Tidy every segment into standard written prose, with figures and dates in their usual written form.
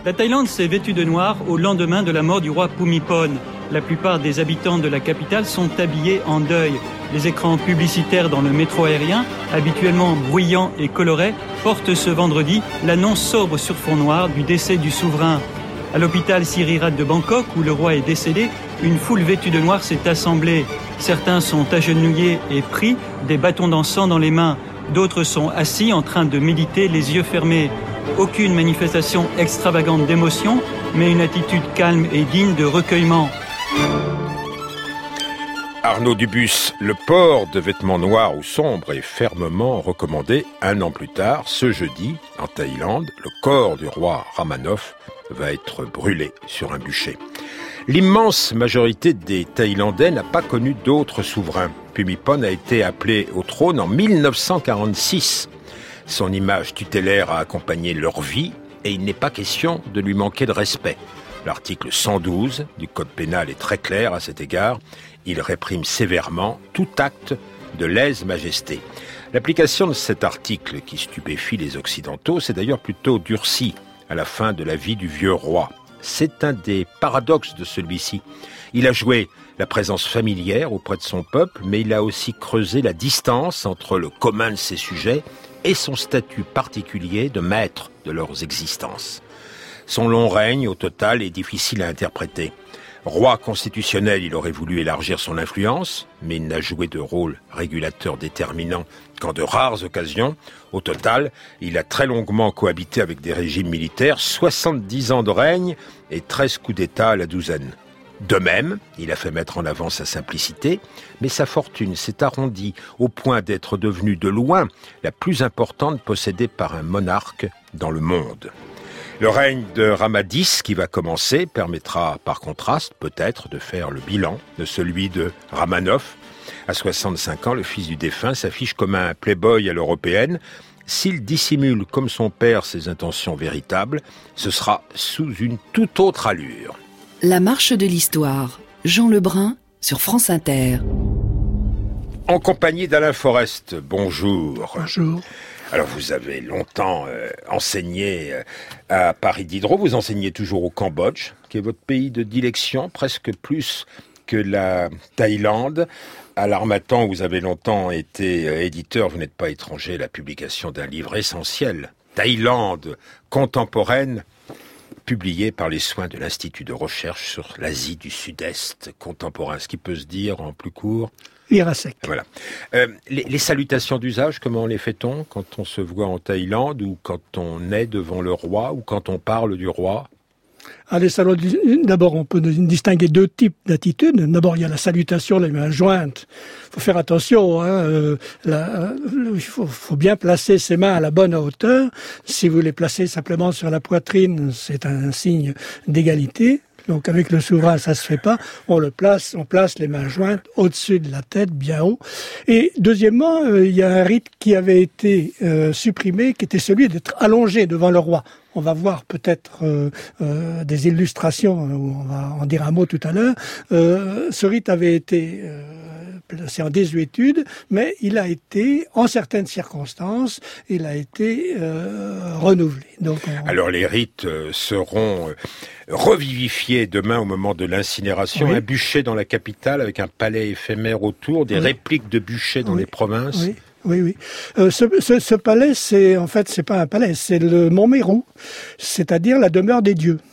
La Thaïlande s'est vêtue de noir au lendemain de la mort du roi Bhumibol. La plupart des habitants de la capitale sont habillés en deuil. Les écrans publicitaires dans le métro aérien, habituellement bruyants et colorés, portent ce vendredi l'annonce sobre sur fond noir du décès du souverain. À l'hôpital Sirirat de Bangkok, où le roi est décédé, une foule vêtue de noir s'est assemblée. Certains sont agenouillés et pris, des bâtons d'encens dans les mains. D'autres sont assis en train de méditer, les yeux fermés. Aucune manifestation extravagante d'émotion, mais une attitude calme et digne de recueillement. Arnaud Dubus, le port de vêtements noirs ou sombres est fermement recommandé. 1 an plus tard, ce jeudi, en Thaïlande, le corps du roi Ramanov va être brûlé sur un bûcher. L'immense majorité des Thaïlandais n'a pas connu d'autres souverains. Bhumibol a été appelé au trône en 1946. Son image tutélaire a accompagné leur vie et il n'est pas question de lui manquer de respect. L'article 112 du Code pénal est très clair à cet égard. Il réprime sévèrement tout acte de lèse-majesté. L'application de cet article qui stupéfie les Occidentaux s'est d'ailleurs plutôt durcie à la fin de la vie du vieux roi. C'est un des paradoxes de celui-ci. Il a joué la présence familière auprès de son peuple, mais il a aussi creusé la distance entre le commun de ses sujets et son statut particulier de maître de leurs existences. Son long règne, au total, est difficile à interpréter. Roi constitutionnel, il aurait voulu élargir son influence, mais il n'a joué de rôle régulateur déterminant qu'en de rares occasions. Au total, il a très longuement cohabité avec des régimes militaires, 70 ans de règne et 13 coups d'État à la douzaine. De même, il a fait mettre en avant sa simplicité, mais sa fortune s'est arrondie au point d'être devenue de loin la plus importante possédée par un monarque dans le monde. Le règne de Rama X qui va commencer permettra par contraste peut-être de faire le bilan de celui de Ramanov. À 65 ans, le fils du défunt s'affiche comme un playboy à l'européenne. S'il dissimule comme son père ses intentions véritables, ce sera sous une toute autre allure. La marche de l'histoire, Jean Lebrun sur France Inter. En compagnie d'Alain Forest, bonjour. Bonjour. Alors vous avez longtemps enseigné à Paris Diderot, vous enseignez toujours au Cambodge, qui est votre pays de dilection, presque plus que la Thaïlande. À l'Harmattan, vous avez longtemps été éditeur, vous n'êtes pas étranger à la publication d'un livre essentiel, Thaïlande contemporaine, publié par les soins de l'Institut de recherche sur l'Asie du Sud-Est contemporain. Ce qui peut se dire en plus court. Irasek. Voilà. Les salutations d'usage, comment les fait-on quand on se voit en Thaïlande ou quand on est devant le roi ou quand on parle du roi? D'abord, on peut distinguer 2 types d'attitudes. D'abord, il y a la salutation, les mains jointes. Il faut faire attention. Il faut bien placer ses mains à la bonne hauteur. Si vous les placez simplement sur la poitrine, c'est un signe d'égalité. Donc avec le souverain, ça se fait pas. On place les mains jointes au-dessus de la tête, bien haut. Et deuxièmement, il y a un rite qui avait été supprimé, qui était celui d'être allongé devant le roi. On va voir peut-être des illustrations, où on va en dire un mot tout à l'heure. Ce rite avait été placé en désuétude, mais il a été, en certaines circonstances, il a été renouvelé. Donc, Alors les rites seront revivifiés demain au moment de l'incinération. Oui. Un bûcher dans la capitale avec un palais éphémère autour, des répliques de bûchers dans les provinces. Oui. Oui. Ce palais, c'est pas un palais, c'est le Mont Mérou, c'est-à-dire la demeure des dieux.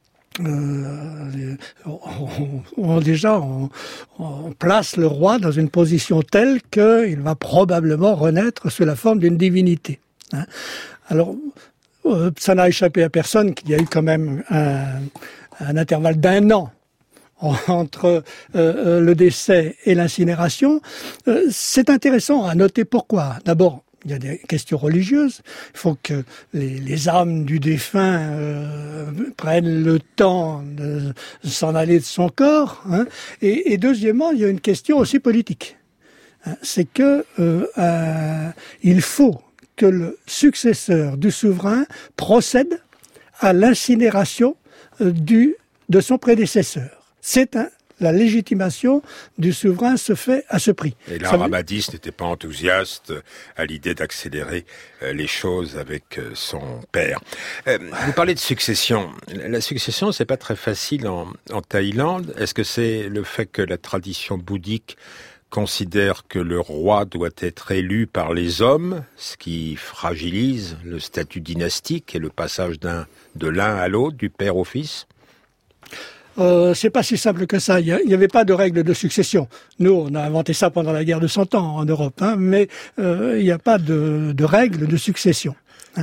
On place le roi dans une position telle qu'il va probablement renaître sous la forme d'une divinité. Alors, ça n'a échappé à personne qu'il y a eu quand même un intervalle d'1 an entre le décès et l'incinération. C'est intéressant à noter pourquoi. D'abord, il y a des questions religieuses. Il faut que les âmes du défunt prennent le temps de s'en aller de son corps. Et deuxièmement, il y a une question aussi politique. C'est que il faut que le successeur du souverain procède à l'incinération de son prédécesseur. C'est la légitimation du souverain se fait à ce prix. Et là, Ramadice n'était pas enthousiaste à l'idée d'accélérer les choses avec son père. Vous parlez de succession. La succession, c'est pas très facile en Thaïlande. Est-ce que c'est le fait que la tradition bouddhique considère que le roi doit être élu par les hommes, ce qui fragilise le statut dynastique et le passage de l'un à l'autre, du père au fils? C'est pas si simple que ça. Il n'y avait pas de règle de succession. Nous, on a inventé ça pendant la guerre de 100 ans en Europe, mais il n'y a pas de règle de succession.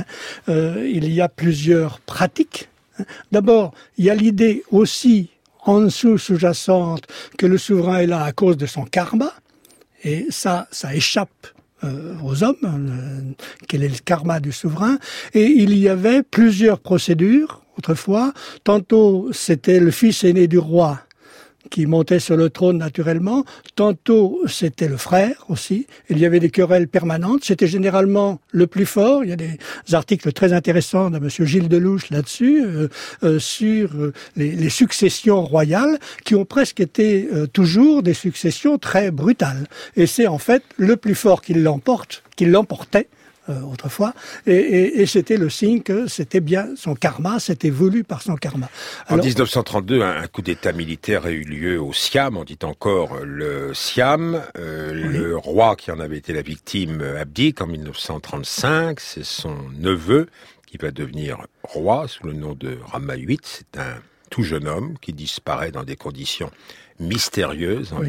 Il y a plusieurs pratiques. D'abord, il y a l'idée aussi en dessous sous-jacente que le souverain est là à cause de son karma, et ça échappe aux hommes, quel est le karma du souverain, et il y avait plusieurs procédures autrefois. Tantôt c'était le fils aîné du roi qui montait sur le trône naturellement, tantôt c'était le frère aussi, il y avait des querelles permanentes, c'était généralement le plus fort. Il y a des articles très intéressants de monsieur Gilles Delouche là-dessus, sur les successions royales, qui ont presque été toujours des successions très brutales. Et c'est en fait le plus fort qui l'emportait, autrefois, et c'était le signe que c'était bien son karma, c'était voulu par son karma. Alors, en 1932, un coup d'État militaire a eu lieu au Siam, on dit encore le Siam. Le roi qui en avait été la victime abdique en 1935, c'est son neveu qui va devenir roi sous le nom de Rama VIII. C'est un tout jeune homme qui disparaît dans des conditions mystérieuses en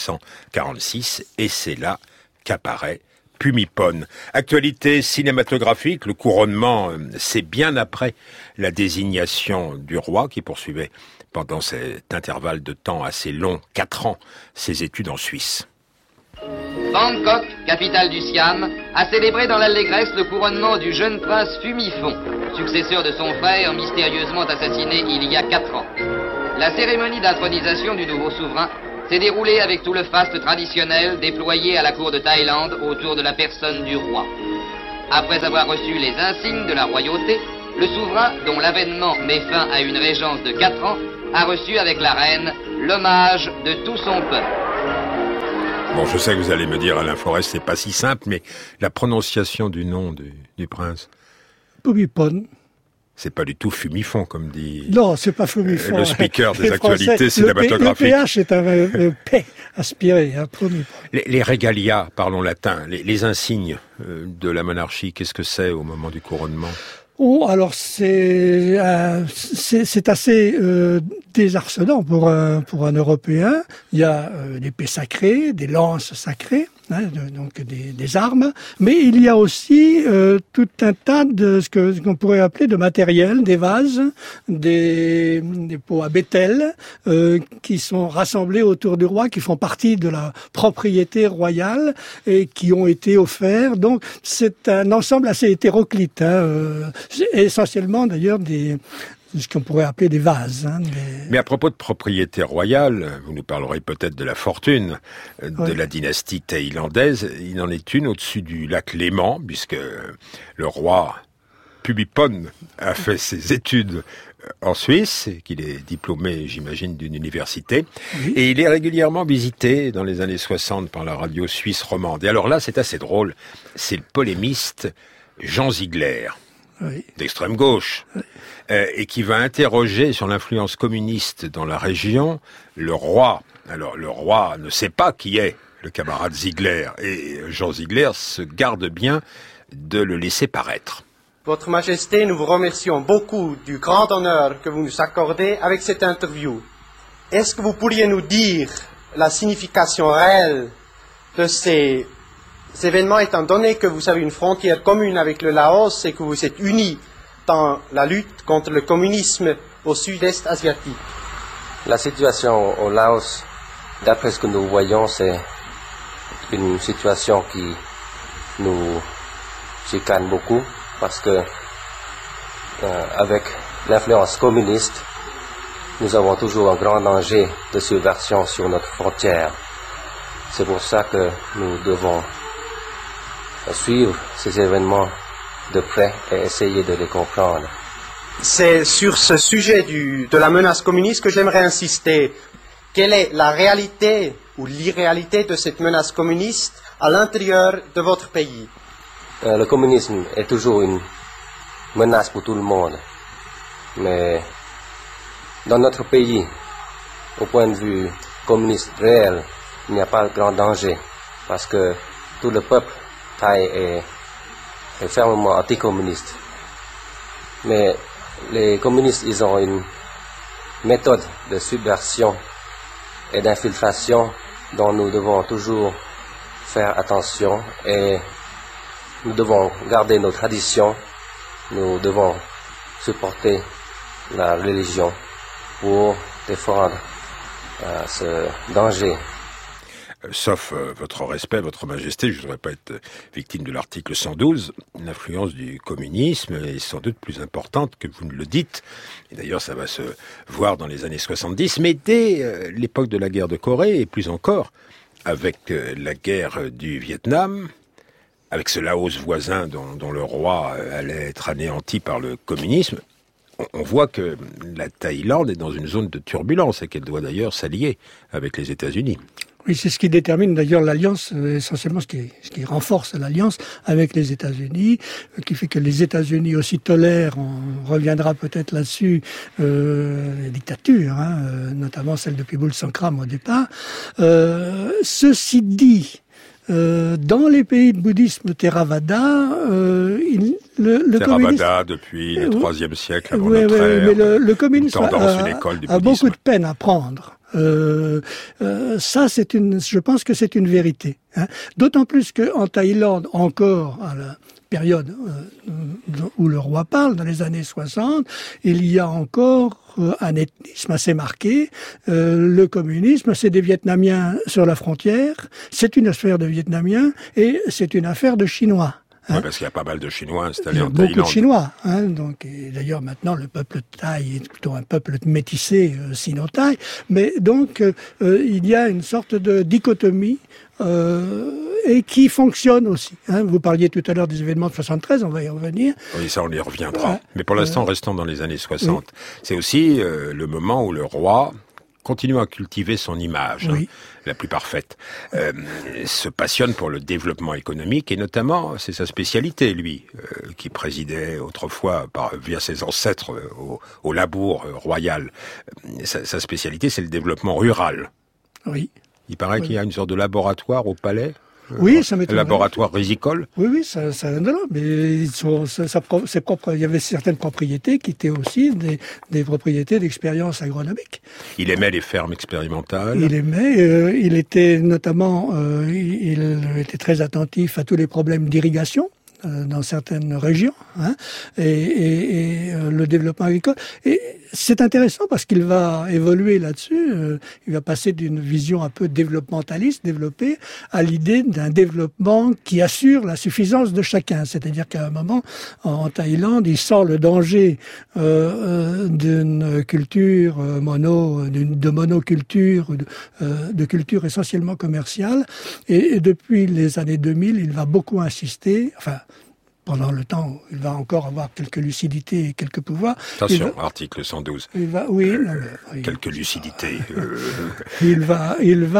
1946, et c'est là qu'apparaît Bhumibol. Actualité cinématographique, le couronnement, c'est bien après la désignation du roi qui poursuivait pendant cet intervalle de temps assez long, 4 ans, ses études en Suisse. Bangkok, capitale du Siam, a célébré dans l'allégresse le couronnement du jeune prince Bhumibol, successeur de son frère mystérieusement assassiné il y a 4 ans. La cérémonie d'intronisation du nouveau souverain s'est déroulée avec tout le faste traditionnel déployé à la cour de Thaïlande autour de la personne du roi. Après avoir reçu les insignes de la royauté, le souverain, dont l'avènement met fin à une régence de 4 ans, a reçu avec la reine l'hommage de tout son peuple. Bon, je sais que vous allez me dire, Alain Forest, c'est pas si simple, mais la prononciation du nom du prince, Bhumibol. C'est pas du tout fumifon, comme dit non, c'est pas fumifon. Le speaker des actualités cinématographiques. Le PH est un P aspiré, un premier. Les régalias, parlons latin, les insignes de la monarchie, qu'est-ce que c'est au moment du couronnement? Oh, alors c'est assez désarçonnant pour un Européen. Il y a l'épée sacrée, des lances sacrées, donc des armes, mais il y a aussi tout un tas de ce qu'on pourrait appeler de matériel, des vases, des pots à bétel, qui sont rassemblés autour du roi, qui font partie de la propriété royale et qui ont été offerts. Donc c'est un ensemble assez hétéroclite, essentiellement d'ailleurs ce qu'on pourrait appeler des vases. Mais à propos de propriété royale, vous nous parlerez peut-être de la fortune de la dynastie thaïlandaise. Il en est une au-dessus du lac Léman, puisque le roi Bhumibol a fait ses études en Suisse, et qu'il est diplômé, j'imagine, d'une université. Oui. Et il est régulièrement visité dans les années 60 par la radio suisse romande. Et alors là, c'est assez drôle, c'est le polémiste Jean Ziegler. Oui. D'extrême gauche, oui. Et qui va interroger sur l'influence communiste dans la région le roi. Alors le roi ne sait pas qui est le camarade Ziegler, et Jean Ziegler se garde bien de le laisser paraître. Votre Majesté, nous vous remercions beaucoup du grand honneur que vous nous accordez avec cette interview. Est-ce que vous pourriez nous dire la signification réelle de ces événements, étant donné que vous avez une frontière commune avec le Laos et que vous êtes unis dans la lutte contre le communisme au sud-est asiatique? La situation au Laos, d'après ce que nous voyons, c'est une situation qui nous chicane beaucoup, parce que avec l'influence communiste, nous avons toujours un grand danger de subversion sur notre frontière. C'est pour ça que nous devons suivre ces événements de près et essayer de les comprendre. C'est sur ce sujet de la menace communiste que j'aimerais insister. quelle est la réalité ou l'irréalité de cette menace communiste à l'intérieur de votre pays? Le communisme est toujours une menace pour tout le monde. Mais dans notre pays, au point de vue communiste réel, il n'y a pas de grand danger. Parce que tout le peuple thaï est fermement anticommuniste. Mais les communistes, ils ont une méthode de subversion et d'infiltration dont nous devons toujours faire attention, et nous devons garder nos traditions, nous devons supporter la religion pour défendre ce danger. Sauf votre respect, votre majesté, je ne voudrais pas être victime de l'article 112, l'influence du communisme est sans doute plus importante que vous ne le dites. Et d'ailleurs, ça va se voir dans les années 70, mais dès l'époque de la guerre de Corée, et plus encore, avec la guerre du Vietnam, avec ce Laos voisin dont le roi allait être anéanti par le communisme, on voit que la Thaïlande est dans une zone de turbulence et qu'elle doit d'ailleurs s'allier avec les États-Unis. Oui, c'est ce qui détermine d'ailleurs l'alliance, essentiellement ce qui renforce l'alliance avec les États-Unis, qui fait que les États-Unis aussi tolèrent, on reviendra peut-être là-dessus, les dictatures, notamment celle de Pibul Sankram au départ. Ceci dit, dans les pays de bouddhisme Theravada, le Theravada depuis le IIIe siècle avant notre ère, mais le communisme a beaucoup de peine à prendre. Ça, je pense que c'est une vérité. D'autant plus qu'en Thaïlande, encore à la période où le roi parle, dans les années 60, il y a encore un ethnisme assez marqué. Le communisme, c'est des Vietnamiens sur la frontière, c'est une affaire de Vietnamiens et c'est une affaire de Chinois. Oui, parce qu'il y a pas mal de Chinois installés en Thaïlande. Il y a beaucoup de Chinois. Donc, et d'ailleurs, maintenant, le peuple thaï est plutôt un peuple métissé sino-thaï. Mais donc, il y a une sorte de dichotomie et qui fonctionne aussi. Vous parliez tout à l'heure des événements de 73, on va y revenir. Oui, ça, on y reviendra. Mais pour l'instant, restons dans les années 60. Oui. C'est aussi le moment où le roi continue à cultiver son image, la plus parfaite, se passionne pour le développement économique et notamment, c'est sa spécialité, lui, qui présidait autrefois via ses ancêtres au labour royal. Sa spécialité, c'est le développement rural. Oui. Il paraît qu'il y a une sorte de laboratoire au palais. Oui, ça m'étonne. Laboratoire risicole. Oui, ça non, mais il y avait certaines propriétés qui étaient aussi des propriétés d'expérience agronomique. Il aimait les fermes expérimentales. Il était notamment, il était très attentif à tous les problèmes d'irrigation dans certaines régions, et le développement agricole. Et c'est intéressant parce qu'il va évoluer là-dessus. Il va passer d'une vision un peu développementaliste, développée, à l'idée d'un développement qui assure la suffisance de chacun. C'est-à-dire qu'à un moment, en Thaïlande, il sent le danger d'une culture de monoculture, de culture essentiellement commerciale. Et depuis les années 2000, il va beaucoup insister, pendant le temps où il va encore avoir quelques lucidités et quelques pouvoirs. Attention, article 112. Quelques lucidités. Il va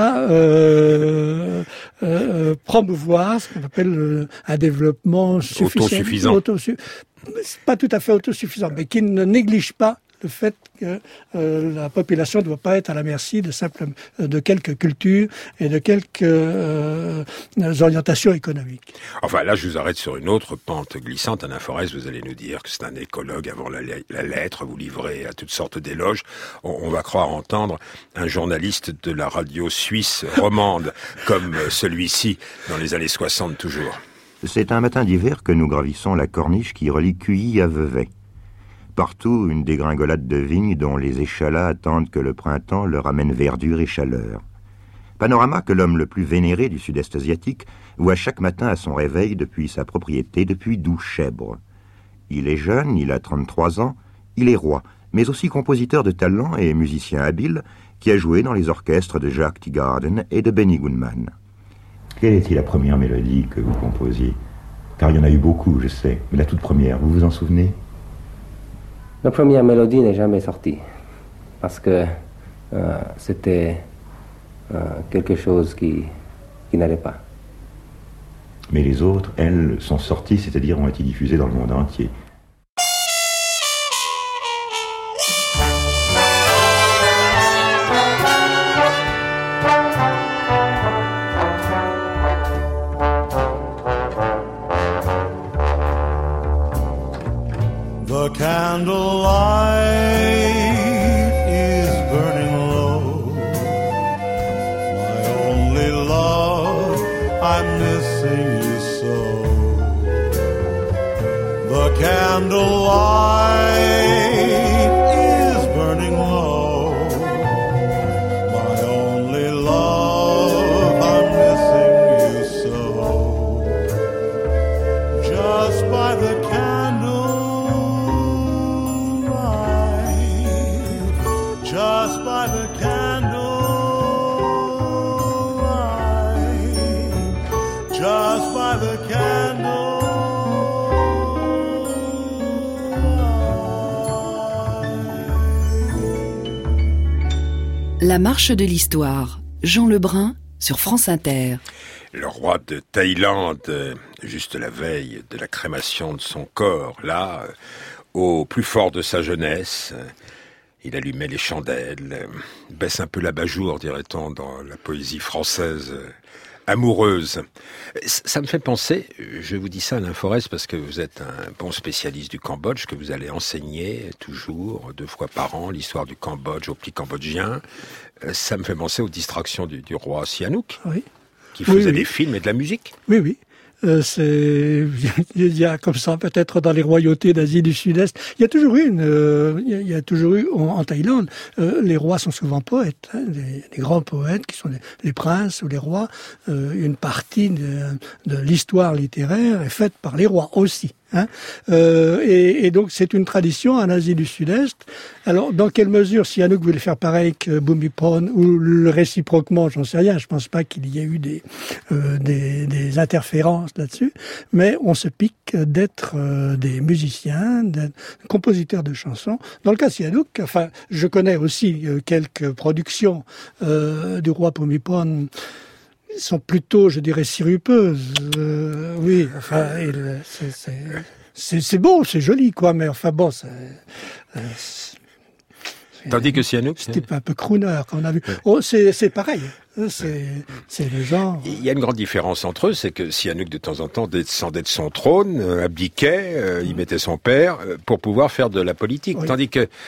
promouvoir ce qu'on appelle un développement autosuffisant. Pas tout à fait autosuffisant, mais qui ne néglige pas le fait que la population ne doit pas être à la merci de quelques cultures et de quelques orientations économiques. Enfin, là, je vous arrête sur une autre pente glissante. Alain Forest, vous allez nous dire que c'est un écologue avant la lettre, vous livrez à toutes sortes d'éloges. On va croire entendre un journaliste de la radio suisse romande, comme celui-ci, dans les années 60 toujours. C'est un matin d'hiver que nous gravissons la corniche qui relie Cuilly à Vevey. Partout, une dégringolade de vignes dont les échalas attendent que le printemps leur amène verdure et chaleur. Panorama que l'homme le plus vénéré du sud-est asiatique voit chaque matin à son réveil depuis sa propriété, depuis Douchèbre. Il est jeune, il a 33 ans, il est roi, mais aussi compositeur de talent et musicien habile qui a joué dans les orchestres de Jacques Teagarden et de Benny Goodman. Quelle était la première mélodie que vous composiez? Car il y en a eu beaucoup, je sais, mais la toute première, vous vous en souvenez? La première mélodie n'est jamais sortie, parce que c'était quelque chose qui n'allait pas. Mais les autres, elles, sont sorties, c'est-à-dire ont été diffusées dans le monde entier. The candlelight is burning low. My only love, I'm missing you so. The candlelight is burning low. My only love, I'm missing you so. Just by the just by the candlelight, just by the candlelight. La marche de l'histoire, Jean Lebrun sur France Inter. Le roi de Thaïlande, juste la veille de la crémation de son corps, là, au plus fort de sa jeunesse, il allumait les chandelles, baisse un peu l'abat-jour, dirait-on, dans la poésie française amoureuse. Ça me fait penser, je vous dis ça Alain Forest, parce que vous êtes un bon spécialiste du Cambodge, que vous allez enseigner toujours, 2 fois par an, l'histoire du Cambodge aux petits Cambodgiens. Ça me fait penser aux distractions du roi Sihanouk, oui. Qui faisait des films et de la musique. Oui, oui. Il y a comme ça peut-être dans les royautés d'Asie du Sud-Est. Il y a toujours eu en Thaïlande, les rois sont souvent poètes, hein, des grands poètes qui sont les princes ou les rois. Une partie de l'histoire littéraire est faite par les rois aussi. Hein. Et donc c'est une tradition en Asie du Sud-Est. Alors dans quelle mesure Sihanouk voulait faire pareil que Bhumibol ou le réciproquement, j'en sais rien. Je pense pas qu'il y ait eu des interférences là-dessus, mais on se pique d'être des musiciens, des compositeurs de chansons. Dans le cas de Sihanouk, enfin je connais aussi quelques productions du roi Bhumibol. Sont plutôt, je dirais, sirupeuses. Oui, enfin, c'est beau, c'est joli, quoi, mais enfin bon, tandis que Sihanouk, c'était un peu crooner qu'on a vu. Oh, c'est pareil. C'est le genre. Il y a une grande différence entre eux, c'est que Sihanouk de temps en temps descendait de son trône, abdiquait, y mettait son père pour pouvoir faire de la politique, oui. Tandis que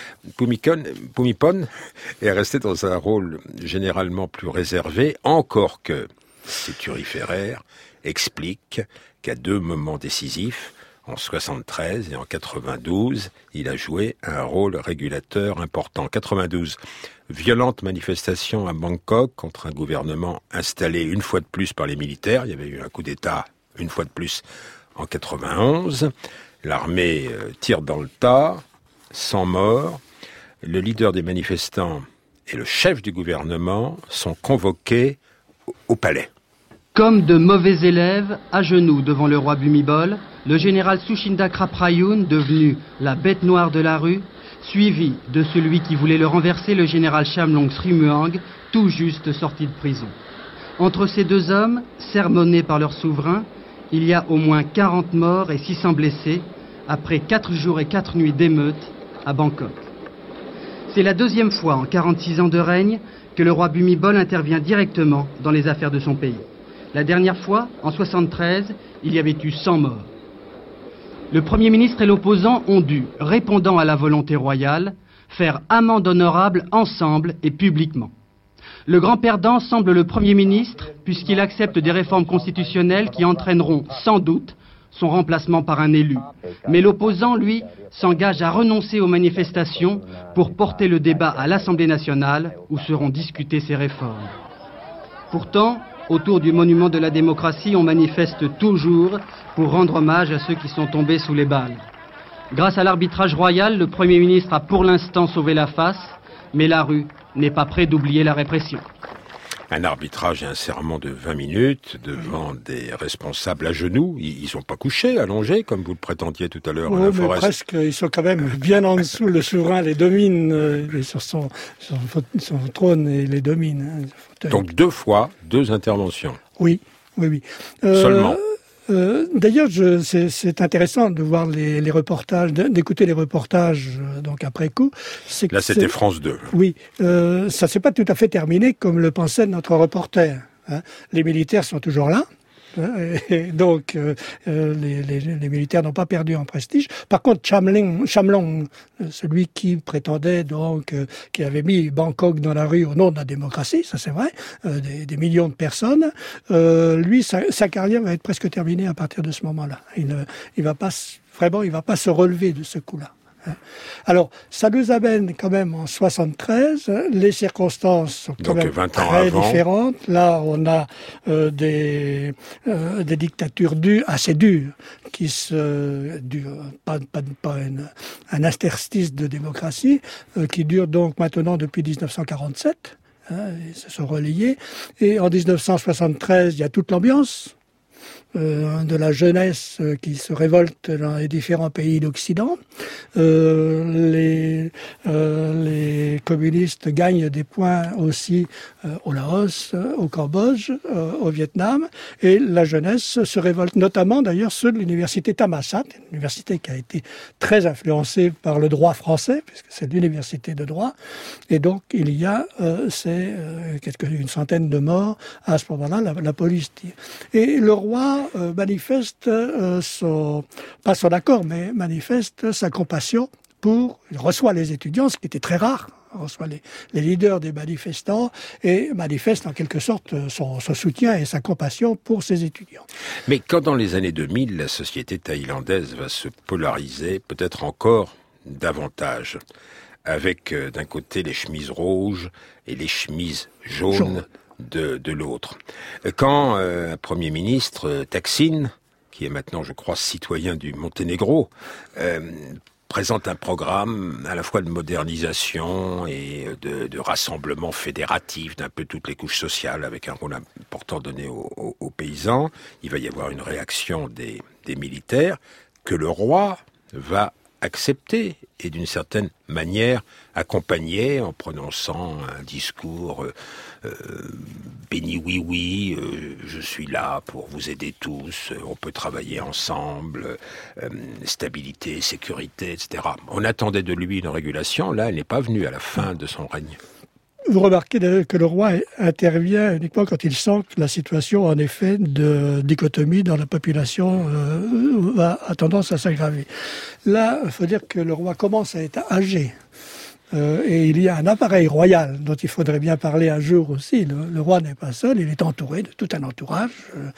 Bhumibol est resté dans un rôle généralement plus réservé, encore que Séturi Ferrer explique qu'à 2 moments décisifs, en 73 et en 92, il a joué un rôle régulateur important. En 92, violente manifestation à Bangkok contre un gouvernement installé une fois de plus par les militaires. Il y avait eu un coup d'État une fois de plus en 91. L'armée tire dans le tas, 100 morts. Le leader des manifestants et le chef du gouvernement sont convoqués au palais. Comme de mauvais élèves, à genoux devant le roi Bhumibol, le général Suchinda Kraprayun, devenu la bête noire de la rue, suivi de celui qui voulait le renverser, le général Chamlong Srimuang, tout juste sorti de prison. Entre ces 2 hommes, sermonnés par leur souverain, il y a au moins 40 morts et 600 blessés, après 4 jours et 4 nuits d'émeutes à Bangkok. C'est la 2e fois en 46 ans de règne que le roi Bhumibol intervient directement dans les affaires de son pays. La dernière fois, en 73, il y avait eu 100 morts. Le Premier ministre et l'opposant ont dû, répondant à la volonté royale, faire amende honorable ensemble et publiquement. Le grand perdant semble le Premier ministre, puisqu'il accepte des réformes constitutionnelles qui entraîneront, sans doute, son remplacement par un élu. Mais l'opposant, lui, s'engage à renoncer aux manifestations pour porter le débat à l'Assemblée nationale, où seront discutées ces réformes. Pourtant, autour du monument de la démocratie, on manifeste toujours pour rendre hommage à ceux qui sont tombés sous les balles. Grâce à l'arbitrage royal, le Premier ministre a pour l'instant sauvé la face, mais la rue n'est pas près d'oublier la répression. un arbitrage et un serment de 20 minutes devant des responsables à genoux. Ils sont pas couchés, allongés, comme vous le prétendiez tout à l'heure. Oui, mais presque. Ils sont quand même bien en dessous. Le souverain les domine sur son trône et les domine. Donc 2 fois, 2 interventions. Oui. Seulement. D'ailleurs, c'est intéressant de voir les reportages, d'écouter les reportages donc après coup. Là, c'était France 2. Oui, ça s'est pas tout à fait terminé comme le pensait notre reporter. Hein. Les militaires sont toujours là. Et donc, les militaires n'ont pas perdu en prestige. Par contre, Chamlong, celui qui prétendait donc, qui avait mis Bangkok dans la rue au nom de la démocratie, ça c'est vrai, des millions de personnes, lui, sa carrière va être presque terminée à partir de ce moment-là. Il va pas se relever de ce coup-là. Alors, ça nous amène quand même en 73. Les circonstances sont quand même très différentes. Là, on a des dictatures assez dures, un interstice de démocratie qui dure donc maintenant depuis 1947. Ils se sont relayés. Et en 1973, il y a toute l'ambiance de la jeunesse qui se révolte dans les différents pays d'Occident. Les communistes gagnent des points aussi au Laos, au Cambodge, au Vietnam, et la jeunesse se révolte, notamment d'ailleurs ceux de l'université Thammasat, une université qui a été très influencée par le droit français, puisque c'est l'université de droit, et donc il y a une centaine de morts à ce moment-là, la police tire. Et le roi manifeste pas son accord, mais manifeste sa compassion il reçoit les étudiants, ce qui était très rare, il reçoit les leaders des manifestants et manifeste en quelque sorte son soutien et sa compassion pour ses étudiants. Mais quand dans les années 2000, la société thaïlandaise va se polariser, peut-être encore davantage, avec d'un côté les chemises rouges et les chemises jaunes. De l'autre. Quand un Premier ministre, Thaksin, qui est maintenant, je crois, citoyen du Monténégro, présente un programme à la fois de modernisation et de rassemblement fédératif d'un peu toutes les couches sociales, avec un rôle important donné aux paysans, il va y avoir une réaction des militaires que le roi va accepter et d'une certaine manière accompagner en prononçant un discours béni oui, je suis là pour vous aider tous, on peut travailler ensemble, stabilité, sécurité, etc. On attendait de lui une régulation, là elle n'est pas venue à la fin de son règne. Vous remarquez d'ailleurs que le roi intervient uniquement quand il sent que la situation, en effet, de dichotomie dans la population a tendance à s'aggraver. Là, il faut dire que le roi commence à être âgé. Et il y a un appareil royal dont il faudrait bien parler un jour aussi. Le roi n'est pas seul, il est entouré de tout un entourage.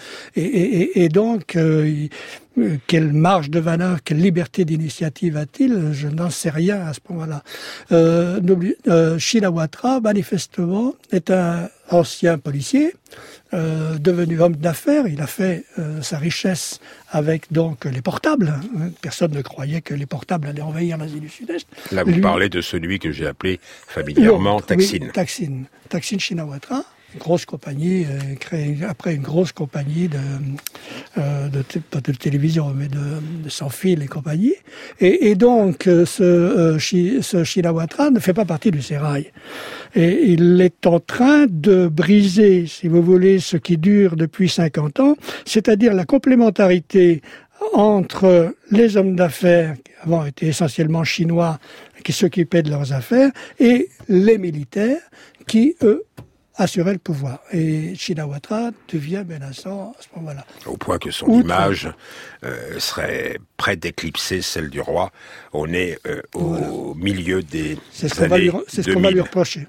Et donc, quelle marge de manœuvre, quelle liberté d'initiative a-t-il? Je n'en sais rien à ce moment-là. Shinawatra, manifestement, est un ancien policier, devenu homme d'affaires. Il a fait sa richesse avec donc les portables. Personne ne croyait que les portables allaient envahir l'Asie du Sud-Est. Là, vous parlez de celui que j'ai appelé familièrement Thaksin. Oui, Thaksin Shinawatra. Une grosse compagnie, créée après une grosse compagnie pas de télévision, mais de sans fil et compagnie. Et donc, ce Shinawatra ne fait pas partie du sérail. Et il est en train de briser, si vous voulez, ce qui dure depuis 50 ans, c'est-à-dire la complémentarité entre les hommes d'affaires, qui avant étaient essentiellement chinois, qui s'occupaient de leurs affaires, et les militaires, qui, eux, assuraient le pouvoir. Et Shinawatra devient menaçant à ce moment-là. Au point que son image serait près d'éclipser celle du roi. On est au milieu des années 2000. C'est ce qu'on va lui reprocher.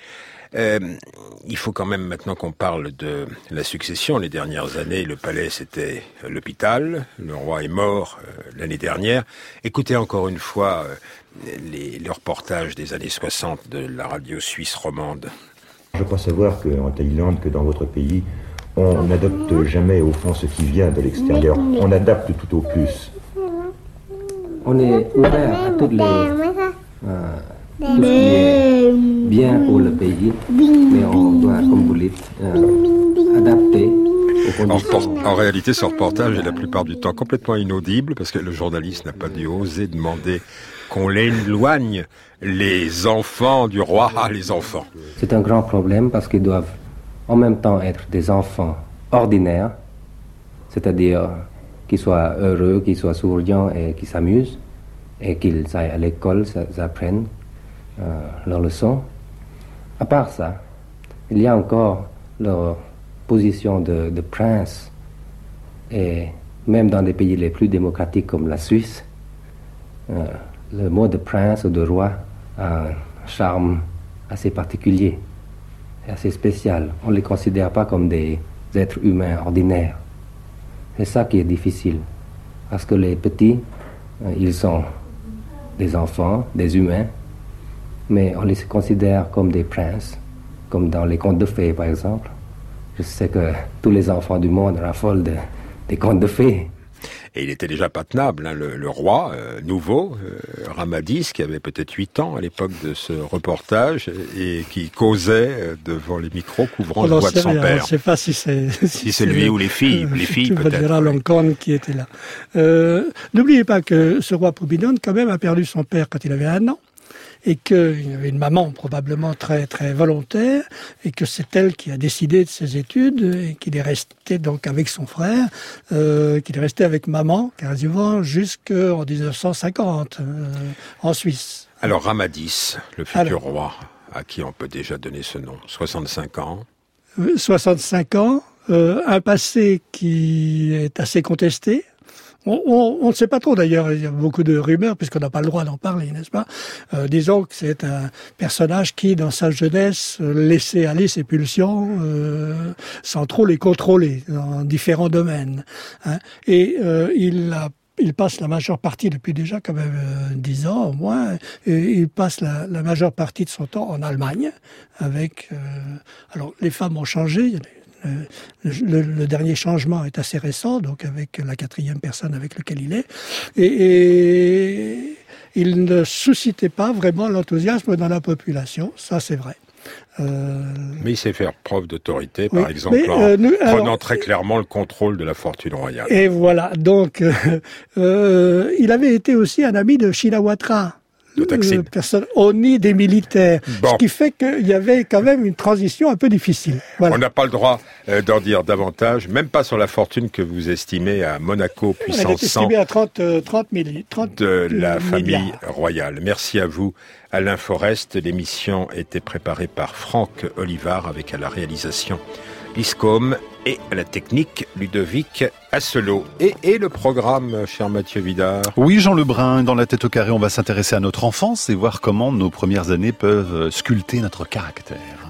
Il faut quand même maintenant qu'on parle de la succession. Les dernières années, le palais, c'était l'hôpital. Le roi est mort l'année dernière. Écoutez encore une fois le reportage des années 60 de la radio suisse romande. Je crois savoir qu'en Thaïlande, que dans votre pays, on n'adopte jamais au fond ce qui vient de l'extérieur. On adapte tout au plus. On est ouvert à toutes tout ce qui est bien pour le pays, mais on doit, comme vous dites, adapter aux conditions. En réalité, ce reportage est la plupart du temps complètement inaudible parce que le journaliste n'a pas dû oser demander qu'on éloigne les enfants du roi à les enfants. C'est un grand problème parce qu'ils doivent en même temps être des enfants ordinaires, c'est-à-dire qu'ils soient heureux, qu'ils soient souriants et qu'ils s'amusent, et qu'ils aillent à l'école, apprennent leurs leçons. À part ça, il y a encore leur position de prince, et même dans des pays les plus démocratiques comme la Suisse, le mot de prince ou de roi a un charme assez particulier, assez spécial. On ne les considère pas comme des êtres humains ordinaires. C'est ça qui est difficile, parce que les petits, ils sont des enfants, des humains, mais on les considère comme des princes, comme dans les contes de fées par exemple. Je sais que tous les enfants du monde raffolent des contes de fées. Et il était déjà pas tenable, hein, le roi nouveau, Ramadis, qui avait peut-être 8 ans à l'époque de ce reportage, et qui causait devant les micros couvrant le voix de son père. On ne sait pas si c'est... Si c'est lui ou les filles peut-être. Lincoln qui était là. N'oubliez pas que ce roi Puminon, quand même, a perdu son père quand il avait 1 an. Et qu'il avait une maman probablement très très volontaire, et que c'est elle qui a décidé de ses études, et qu'il est resté donc avec son frère, qu'il est resté avec maman, quasiment jusqu'en 1950, en Suisse. Alors Ramadis, le futur roi, à qui on peut déjà donner ce nom, 65 ans. 65 ans, un passé qui est assez contesté. On ne sait pas trop d'ailleurs, il y a beaucoup de rumeurs puisqu'on n'a pas le droit d'en parler, n'est-ce pas ? Disons que c'est un personnage qui, dans sa jeunesse, laissait aller ses pulsions sans trop les contrôler dans différents domaines. Hein. Et il passe la majeure partie, depuis déjà quand même 10 ans au moins, et il passe la majeure partie de son temps en Allemagne avec... alors les femmes ont changé, le dernier changement est assez récent, donc avec la 4e personne avec laquelle il est, et il ne suscitait pas vraiment l'enthousiasme dans la population, ça c'est vrai. Mais il sait faire preuve d'autorité, par exemple, prenant très clairement le contrôle de la fortune royale. Et voilà, donc il avait été aussi un ami de Shinawatra, personne Oni des militaires, ce qui fait qu'il y avait quand même une transition un peu difficile. Voilà. On n'a pas le droit d'en dire davantage, même pas sur la fortune que vous estimez à Monaco, puissance 100 estimée à 30 de la famille royale. Merci à vous, Alain Forest. L'émission était préparée par Franck Olivard avec à la réalisation Liscombe et à la technique Ludovic Asselot. Et le programme, cher Mathieu Vidard? Oui, Jean Lebrun, dans la tête au carré, on va s'intéresser à notre enfance et voir comment nos premières années peuvent sculpter notre caractère.